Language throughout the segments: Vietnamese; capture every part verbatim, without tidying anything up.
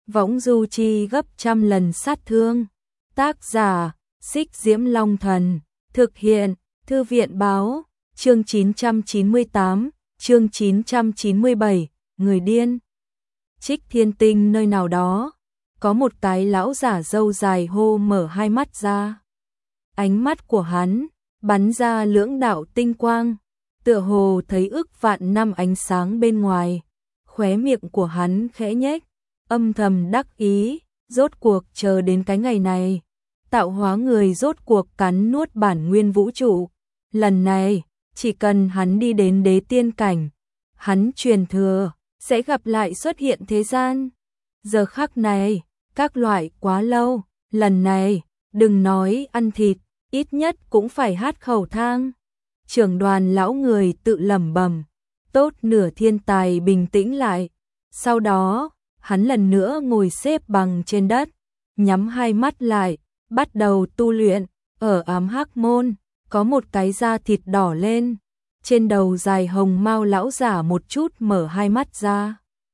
võng du chi gấp trăm lần sát thương. Tác giả, Xích Diễm Long Thần. Thực hiện, Thư viện báo, chương chín trăm chín mươi tám, chương chín trăm chín mươi bảy, người điên. Trích Thiên Tinh nơi nào đó, có một cái lão giả râu dài hô mở hai mắt ra. Ánh mắt của hắn bắn ra lưỡng đạo tinh quang, tựa hồ thấy ức vạn năm ánh sáng bên ngoài. Khóe miệng của hắn khẽ nhếch, âm thầm đắc ý, rốt cuộc chờ đến cái ngày này. Tạo hóa người rốt cuộc cắn nuốt bản nguyên vũ trụ. Lần này, chỉ cần hắn đi đến đế tiên cảnh, hắn truyền thừa sẽ gặp lại xuất hiện thế gian. Giờ khắc này, các loại quá lâu, lần này, đừng nói ăn thịt, ít nhất cũng phải hát khẩu thang. Trưởng đoàn lão người tự lẩm bẩm, tốt nửa thiên tài bình tĩnh lại. Sau đó, hắn lần nữa ngồi xếp bằng trên đất, nhắm hai mắt lại, bắt đầu tu luyện. Ở ám hắc môn, có một cái da thịt đỏ lên, trên đầu dài hồng mao lão giả một chút mở hai mắt ra.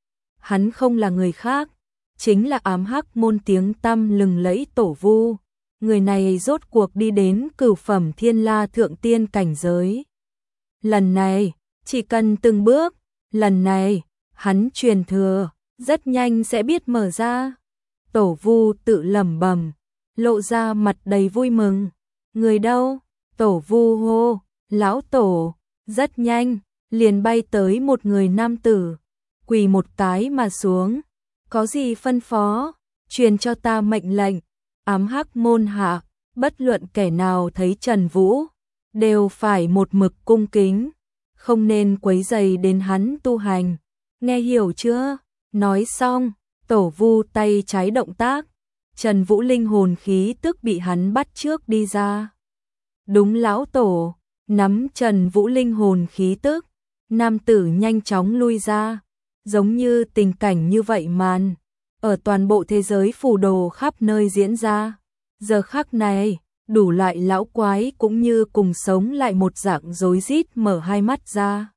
Hắn không là người khác, chính là ám hắc môn tiếng tăm lừng lẫy Tổ Vu. Người này rốt cuộc đi đến cửu phẩm thiên la thượng tiên cảnh giới. Lần này, chỉ cần từng bước, lần này, hắn truyền thừa, rất nhanh sẽ biết mở ra. Tổ Vu tự lẩm bẩm, lộ ra mặt đầy vui mừng. Người đâu? Tổ Vu hô, lão tổ. Rất nhanh, liền bay tới một người nam tử, quỳ một cái mà xuống. Có gì phân phó? Truyền cho ta mệnh lệnh. Ám hắc môn hạ, bất luận kẻ nào thấy Trần Vũ, đều phải một mực cung kính, không nên quấy rầy đến hắn tu hành. Nghe hiểu chưa? Nói xong, Tổ Vu tay trái động tác, Trần Vũ linh hồn khí tức bị hắn bắt trước đi ra. Đúng lão tổ, nắm Trần Vũ linh hồn khí tức, nam tử nhanh chóng lui ra. Giống như tình cảnh như vậy màn, ở toàn bộ thế giới phù đồ khắp nơi diễn ra. Giờ khắc này, đủ loại lão quái cũng như cùng sống lại một dạng rối rít mở hai mắt ra.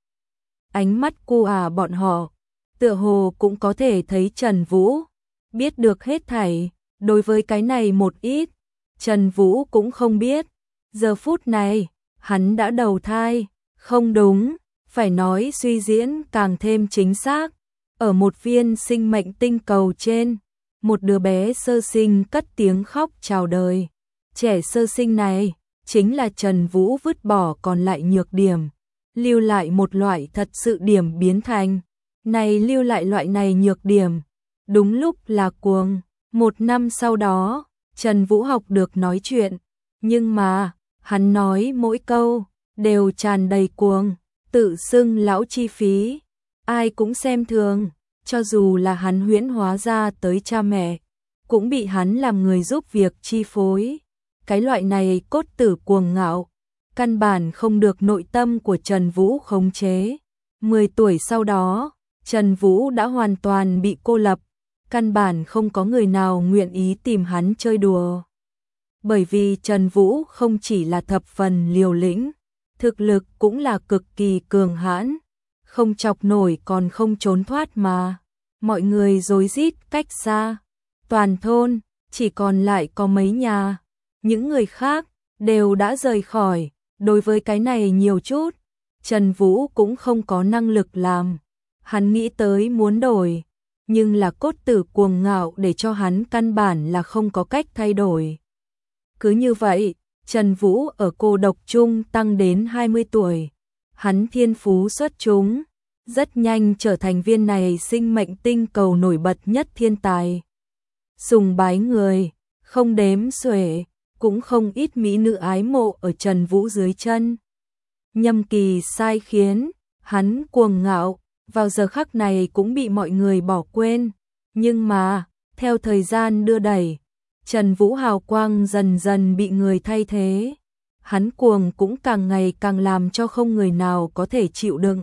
Ánh mắt cu à bọn họ, tựa hồ cũng có thể thấy Trần Vũ, biết được hết thảy. Đối với cái này một ít, Trần Vũ cũng không biết. Giờ phút này, hắn đã đầu thai, không đúng, phải nói suy diễn càng thêm chính xác. Ở một viên sinh mệnh tinh cầu trên, một đứa bé sơ sinh cất tiếng khóc chào đời. Trẻ sơ sinh này, chính là Trần Vũ vứt bỏ còn lại nhược điểm, lưu lại một loại thật sự điểm biến thành. Này lưu lại loại này nhược điểm, đúng lúc là cuồng. Một năm sau đó, Trần Vũ học được nói chuyện, nhưng mà, hắn nói mỗi câu, đều tràn đầy cuồng, tự xưng lão chi phí. Ai cũng xem thường, cho dù là hắn huyễn hóa ra tới cha mẹ, cũng bị hắn làm người giúp việc chi phối. Cái loại này cốt tử cuồng ngạo, căn bản không được nội tâm của Trần Vũ khống chế. Mười tuổi sau đó, Trần Vũ đã hoàn toàn bị cô lập, căn bản không có người nào nguyện ý tìm hắn chơi đùa. Bởi vì Trần Vũ không chỉ là thập phần liều lĩnh, thực lực cũng là cực kỳ cường hãn, không chọc nổi còn không trốn thoát mà. Mọi người rối rít cách xa, toàn thôn chỉ còn lại có mấy nhà, những người khác đều đã rời khỏi. Đối với cái này nhiều chút, Trần Vũ cũng không có năng lực làm. Hắn nghĩ tới muốn đổi, nhưng là cốt tử cuồng ngạo để cho hắn căn bản là không có cách thay đổi. Cứ như vậy, Trần Vũ ở cô độc chung tăng đến hai mươi tuổi. Hắn thiên phú xuất chúng, rất nhanh trở thành viên này sinh mệnh tinh cầu nổi bật nhất thiên tài. Sùng bái người, không đếm xuể, cũng không ít mỹ nữ ái mộ ở Trần Vũ dưới chân. Nhâm Kỳ sai khiến, hắn cuồng ngạo, vào giờ khắc này cũng bị mọi người bỏ quên. Nhưng mà, theo thời gian đưa đẩy, Trần Vũ hào quang dần dần bị người thay thế. Hắn cuồng cũng càng ngày càng làm cho không người nào có thể chịu đựng.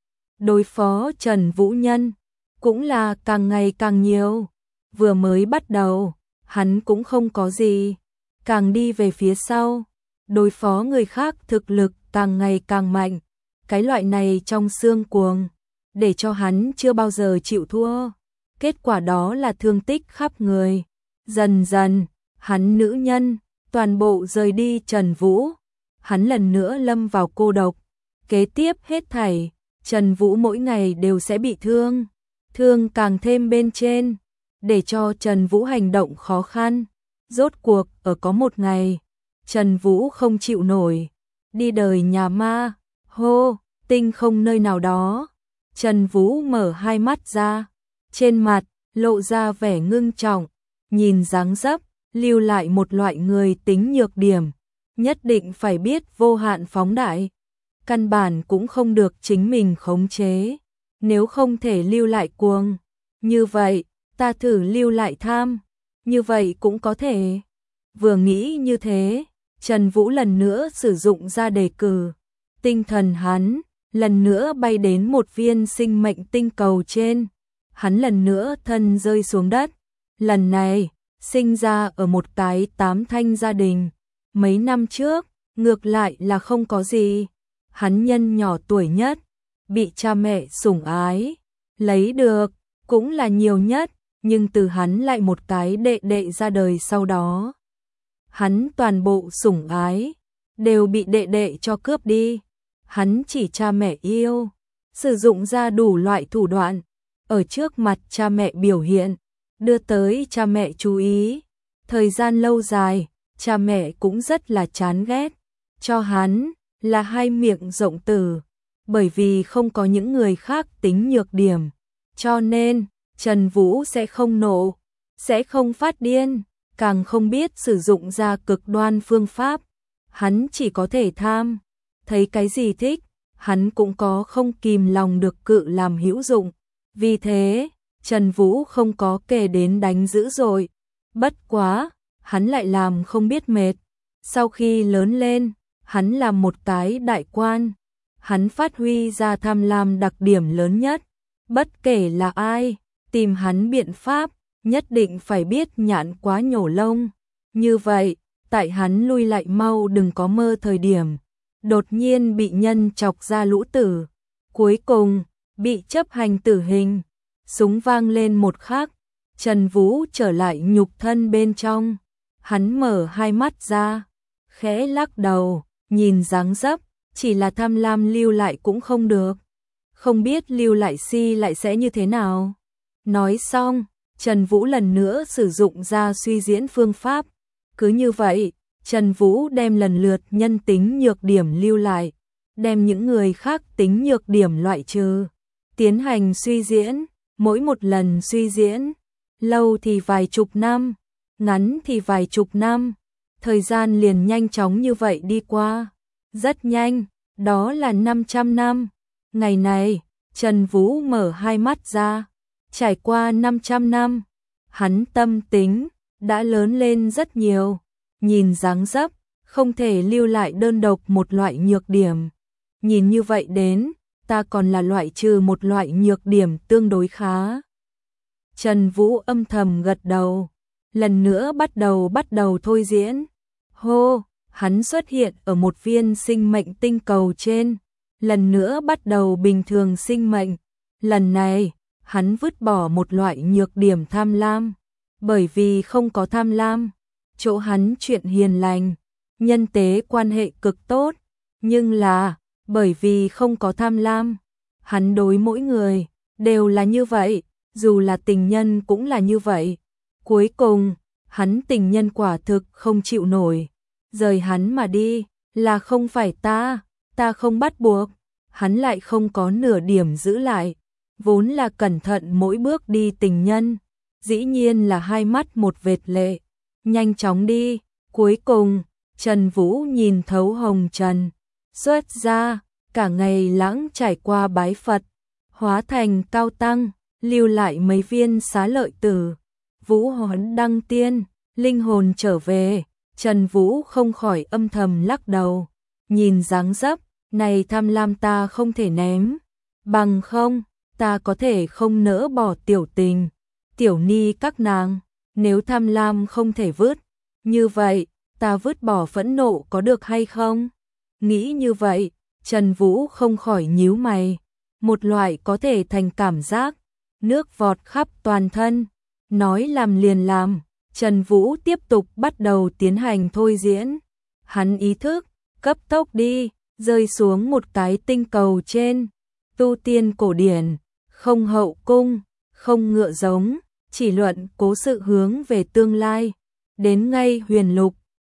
Đối phó Trần Vũ nhân, cũng là càng ngày càng nhiều. Vừa mới bắt đầu, hắn cũng không có gì. Càng đi về phía sau, đối phó người khác thực lực càng ngày càng mạnh. Cái loại này trong xương cuồng, để cho hắn chưa bao giờ chịu thua. kết quả đó là thương tích khắp người. Dần dần, hắn nữ nhân, toàn bộ rời đi Trần Vũ. Hắn lần nữa lâm vào cô độc. Kế tiếp hết thảy, Trần Vũ mỗi ngày đều sẽ bị thương. Thương càng thêm bên trên, để cho Trần Vũ hành động khó khăn. Rốt cuộc, ở có một ngày, Trần Vũ không chịu nổi. Đi đời nhà ma, hô, tinh không nơi nào đó. Trần Vũ mở hai mắt ra, trên mặt lộ ra vẻ ngưng trọng, nhìn dáng dấp, lưu lại một loại người tính nhược điểm, nhất định phải biết vô hạn phóng đại, căn bản cũng không được chính mình khống chế, nếu không thể lưu lại cuồng, như vậy, ta thử lưu lại tham, như vậy cũng có thể. Vừa nghĩ như thế, Trần Vũ lần nữa sử dụng ra đề cử, tinh thần hắn lần nữa bay đến một viên sinh mệnh tinh cầu trên, hắn lần nữa thân rơi xuống đất, lần này sinh ra ở một cái tám thanh gia đình, mấy năm trước, ngược lại là không có gì, hắn nhân nhỏ tuổi nhất, bị cha mẹ sủng ái, lấy được, cũng là nhiều nhất, nhưng từ hắn lại một cái đệ đệ ra đời sau đó. Hắn toàn bộ sủng ái, đều bị đệ đệ cho cướp đi, hắn chỉ cha mẹ yêu, sử dụng ra đủ loại thủ đoạn, ở trước mặt cha mẹ biểu hiện, đưa tới cha mẹ chú ý, thời gian lâu dài, cha mẹ cũng rất là chán ghét, cho hắn là hai miệng rộng tử, bởi vì không có những người khác tính nhược điểm, cho nên Trần Vũ sẽ không nộ, sẽ không phát điên, càng không biết sử dụng ra cực đoan phương pháp, hắn chỉ có thể tham, thấy cái gì thích, hắn cũng có không kìm lòng được cự làm hữu dụng, vì thế, Trần Vũ không có kể đến đánh dữ dội, bất quá, hắn lại làm không biết mệt, sau khi lớn lên, hắn là một cái đại quan, hắn phát huy ra tham lam đặc điểm lớn nhất, bất kể là ai, tìm hắn biện pháp, nhất định phải biết nhạn quá nhổ lông, như vậy, tại hắn lui lại mau đừng có mơ thời điểm, đột nhiên bị nhân chọc ra lũ tử, cuối cùng, bị chấp hành tử hình, súng vang lên một khắc, Trần Vũ trở lại nhục thân bên trong, hắn mở hai mắt ra, khẽ lắc đầu, nhìn dáng dấp, chỉ là tham lam lưu lại cũng không được, không biết lưu lại si lại sẽ như thế nào. Nói xong, Trần Vũ lần nữa sử dụng ra suy diễn phương pháp, cứ như vậy, Trần Vũ đem lần lượt nhân tính nhược điểm lưu lại, đem những người khác tính nhược điểm loại trừ, tiến hành suy diễn, mỗi một lần suy diễn, lâu thì vài chục năm, ngắn thì vài chục năm, thời gian liền nhanh chóng như vậy đi qua, rất nhanh, đó là năm trăm năm. Ngày này, Trần Vũ mở hai mắt ra, trải qua năm trăm năm, hắn tâm tính đã lớn lên rất nhiều, nhìn dáng dấp, không thể lưu lại đơn độc một loại nhược điểm. Nhìn như vậy đến, ta còn là loại trừ một loại nhược điểm tương đối khá. Trần Vũ âm thầm gật đầu, lần nữa bắt đầu bắt đầu thôi diễn. Hô, hắn xuất hiện ở một viên sinh mệnh tinh cầu trên, lần nữa bắt đầu bình thường sinh mệnh. Lần này, hắn vứt bỏ một loại nhược điểm tham lam, bởi vì không có tham lam, chỗ hắn chuyện hiền lành, nhân tế quan hệ cực tốt, nhưng là, bởi vì không có tham lam, hắn đối mỗi người, đều là như vậy, dù là tình nhân cũng là như vậy. Cuối cùng, hắn tình nhân quả thực không chịu nổi, rời hắn mà đi, là không phải ta, ta không bắt buộc, hắn lại không có nửa điểm giữ lại, vốn là cẩn thận mỗi bước đi tình nhân, dĩ nhiên là hai mắt một vệt lệ, nhanh chóng đi, cuối cùng, Trần Vũ nhìn thấu hồng trần, xuất ra, cả ngày lãng trải qua bái Phật, hóa thành cao tăng, lưu lại mấy viên xá lợi tử, Vũ hồn đăng tiên, linh hồn trở về, Trần Vũ không khỏi âm thầm lắc đầu, nhìn dáng dấp, này tham lam ta không thể ném, bằng không, ta có thể không nỡ bỏ tiểu tình, tiểu ni các nàng, nếu tham lam không thể vứt, như vậy, ta vứt bỏ phẫn nộ có được hay không? Nghĩ như vậy, Trần Vũ không khỏi nhíu mày, một loại có thể thành cảm giác, nước vọt khắp toàn thân, nói làm liền làm, Trần Vũ tiếp tục bắt đầu tiến hành thôi diễn. Hắn ý thức, cấp tốc đi, rơi xuống một cái tinh cầu trên, tu tiên cổ điển, không hậu cung, không ngựa giống, chỉ luận cố sự hướng về tương lai, đến ngay huyền lục,